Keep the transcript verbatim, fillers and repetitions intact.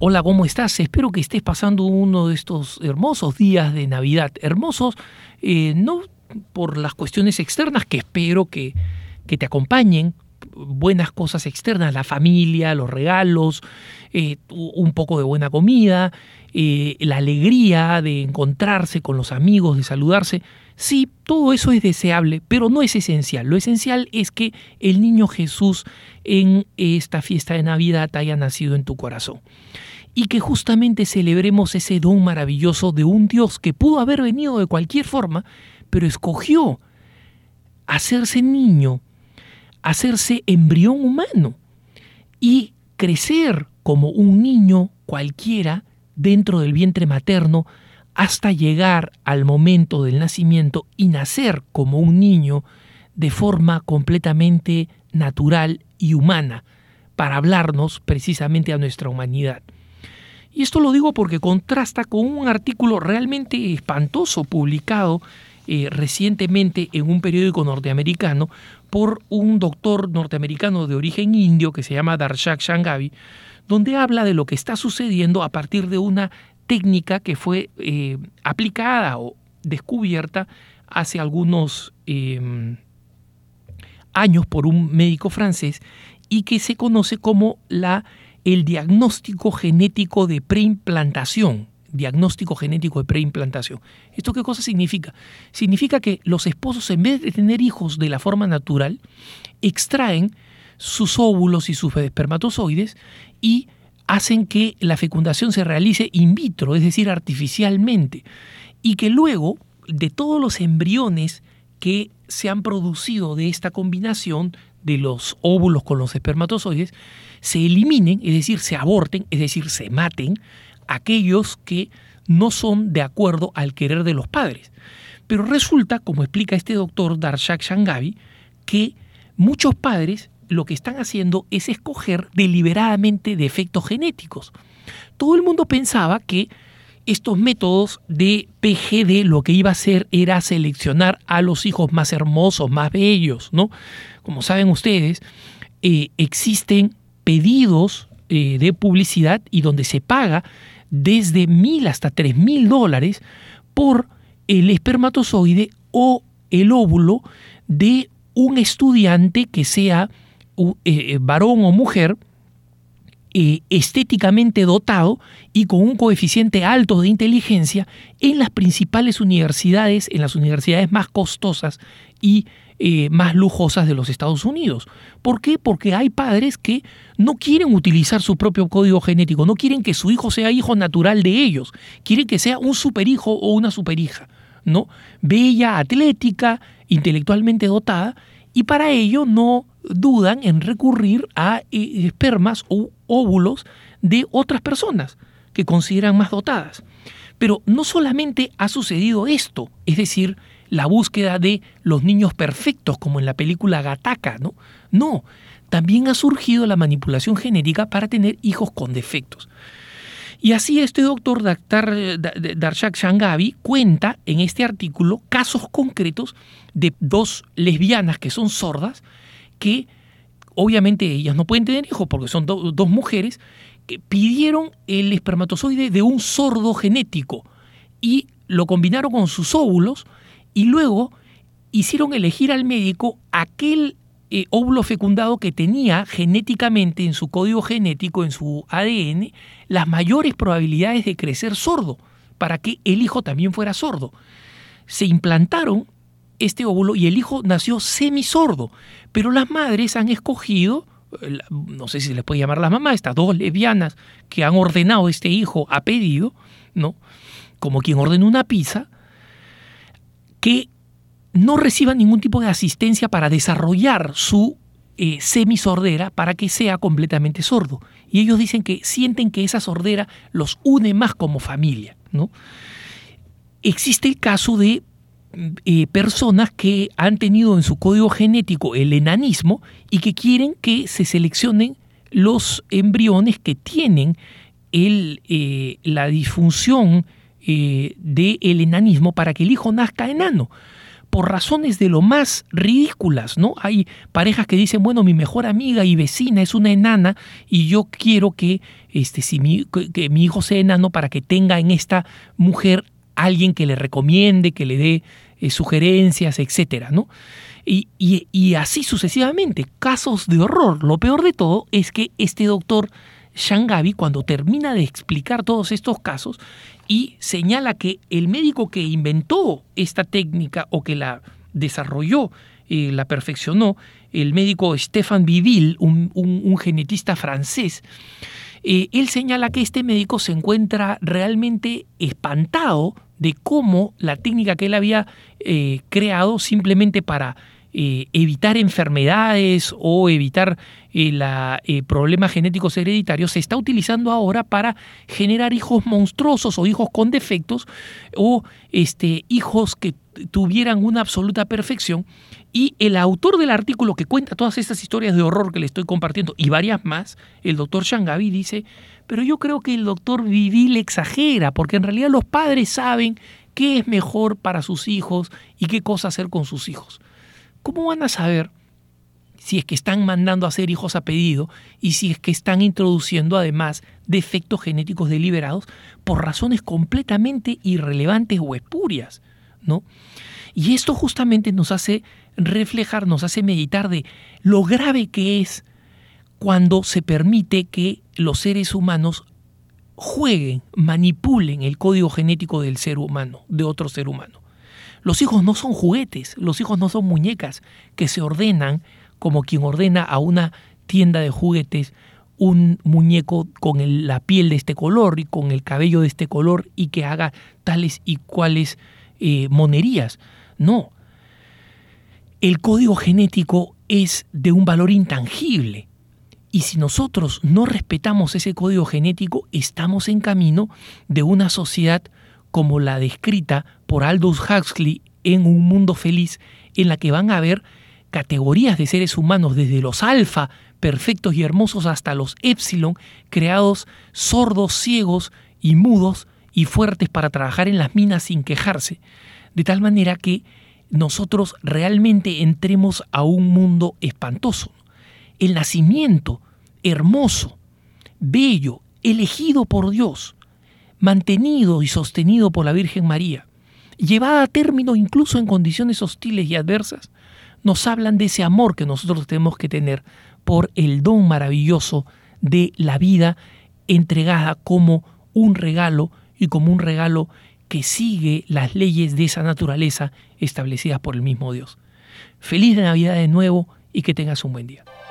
Hola, ¿cómo estás? Espero que estés pasando uno de estos hermosos días de Navidad. Hermosos, eh, no por las cuestiones externas, que espero que, que te acompañen, buenas cosas externas, la familia, los regalos, eh, un poco de buena comida, eh, la alegría de encontrarse con los amigos, de saludarse. Sí, todo eso es deseable, pero no es esencial. Lo esencial es que el niño Jesús en esta fiesta de Navidad haya nacido en tu corazón. Y que justamente celebremos ese don maravilloso de un Dios que pudo haber venido de cualquier forma, pero escogió hacerse niño, hacerse embrión humano y crecer como un niño cualquiera dentro del vientre materno hasta llegar al momento del nacimiento y nacer como un niño de forma completamente natural y humana para hablarnos precisamente a nuestra humanidad. Y esto lo digo porque contrasta con un artículo realmente espantoso publicado eh, recientemente en un periódico norteamericano por un doctor norteamericano de origen indio que se llama Darshak Shangavi, donde habla de lo que está sucediendo a partir de una técnica que fue eh, aplicada o descubierta hace algunos eh, años por un médico francés y que se conoce como la el diagnóstico genético de preimplantación. Diagnóstico genético de preimplantación. ¿Esto qué cosa significa? Significa que los esposos, en vez de tener hijos de la forma natural, extraen sus óvulos y sus espermatozoides y hacen que la fecundación se realice in vitro, es decir, artificialmente, y que luego de todos los embriones que se han producido de esta combinación de los óvulos con los espermatozoides, se eliminen, es decir, se aborten, es decir, se maten aquellos que no son de acuerdo al querer de los padres. Pero resulta, como explica este doctor Darshak Shangavi, que muchos padres lo que están haciendo es escoger deliberadamente defectos genéticos. Todo el mundo pensaba que estos métodos de P G D lo que iba a hacer era seleccionar a los hijos más hermosos, más bellos, ¿no? Como saben ustedes, eh, existen pedidos eh, de publicidad y donde se paga desde mil hasta tres mil dólares por el espermatozoide o el óvulo de un estudiante que sea eh, varón o mujer, Eh, estéticamente dotado y con un coeficiente alto de inteligencia en las principales universidades, en las universidades más costosas y eh, más lujosas de los Estados Unidos. ¿Por qué? Porque hay padres que no quieren utilizar su propio código genético, no quieren que su hijo sea hijo natural de ellos, quieren que sea un superhijo o una superhija, ¿no? Bella, atlética, intelectualmente dotada, y para ello no dudan en recurrir a eh, espermas o óvulos de otras personas que consideran más dotadas. Pero no solamente ha sucedido esto, es decir, la búsqueda de los niños perfectos como en la película Gattaca, ¿no? No, también ha surgido la manipulación genética para tener hijos con defectos. Y así este doctor Darshak Shangavi cuenta en este artículo casos concretos de dos lesbianas que son sordas, que obviamente ellas no pueden tener hijos porque son do, dos mujeres, que pidieron el espermatozoide de un sordo genético y lo combinaron con sus óvulos y luego hicieron elegir al médico aquel eh, óvulo fecundado que tenía genéticamente en su código genético, en su A D N, las mayores probabilidades de crecer sordo, para que el hijo también fuera sordo. Se implantaron este óvulo y el hijo nació semisordo, pero las madres han escogido, no sé si se les puede llamar las mamás, estas dos lesbianas que han ordenado este hijo a pedido, ¿no? Como quien ordena una pizza, que no reciban ningún tipo de asistencia para desarrollar su eh, semisordera para que sea completamente sordo. Y ellos dicen que sienten que esa sordera los une más como familia, ¿no? Existe el caso de Eh, personas que han tenido en su código genético el enanismo y que quieren que se seleccionen los embriones que tienen el, eh, la disfunción eh, del enanismo para que el hijo nazca enano. por razones de lo más ridículas, ¿no? Hay parejas que dicen, bueno, mi mejor amiga y vecina es una enana y yo quiero que, este, si mi, que, que mi hijo sea enano para que tenga en esta mujer alguien que le recomiende, que le dé eh, sugerencias, etcétera, ¿no? Y, y, y así sucesivamente, casos de horror. Lo peor de todo es que este doctor Shangavi, cuando termina de explicar todos estos casos y señala que el médico que inventó esta técnica o que la desarrolló, eh, la perfeccionó, el médico Stéphane Biville, un, un, un genetista francés, eh, él señala que este médico se encuentra realmente espantado de cómo la técnica que él había eh, creado simplemente para Eh, evitar enfermedades o evitar eh, la, eh, problemas genéticos hereditarios se está utilizando ahora para generar hijos monstruosos o hijos con defectos o este, hijos que tuvieran una absoluta perfección. Y el autor del artículo que cuenta todas estas historias de horror que le estoy compartiendo y varias más, el doctor Shangavi, dice, pero yo creo que el doctor Biville exagera, porque en realidad los padres saben qué es mejor para sus hijos y qué cosa hacer con sus hijos. ¿Cómo van a saber si es que están mandando a hacer hijos a pedido y si es que están introduciendo además defectos genéticos deliberados por razones completamente irrelevantes o espurias, ¿no? Y esto justamente nos hace reflejar, nos hace meditar de lo grave que es cuando se permite que los seres humanos jueguen, manipulen el código genético del ser humano, de otro ser humano. Los hijos no son juguetes, los hijos no son muñecas que se ordenan como quien ordena a una tienda de juguetes un muñeco con el, la piel de este color y con el cabello de este color y que haga tales y cuales eh, monerías. No. El código genético es de un valor intangible. Y si nosotros no respetamos ese código genético, estamos en camino de una sociedad como la descrita por Aldous Huxley en Un Mundo Feliz, en la que van a haber categorías de seres humanos, desde los alfa, perfectos y hermosos, hasta los épsilon, creados sordos, ciegos y mudos y fuertes para trabajar en las minas sin quejarse. De tal manera que nosotros realmente entremos a un mundo espantoso. El nacimiento hermoso, bello, elegido por Dios, mantenido y sostenido por la Virgen María, llevada a término incluso en condiciones hostiles y adversas, nos hablan de ese amor que nosotros tenemos que tener por el don maravilloso de la vida entregada como un regalo y como un regalo que sigue las leyes de esa naturaleza establecidas por el mismo Dios. Feliz Navidad de nuevo y que tengas un buen día.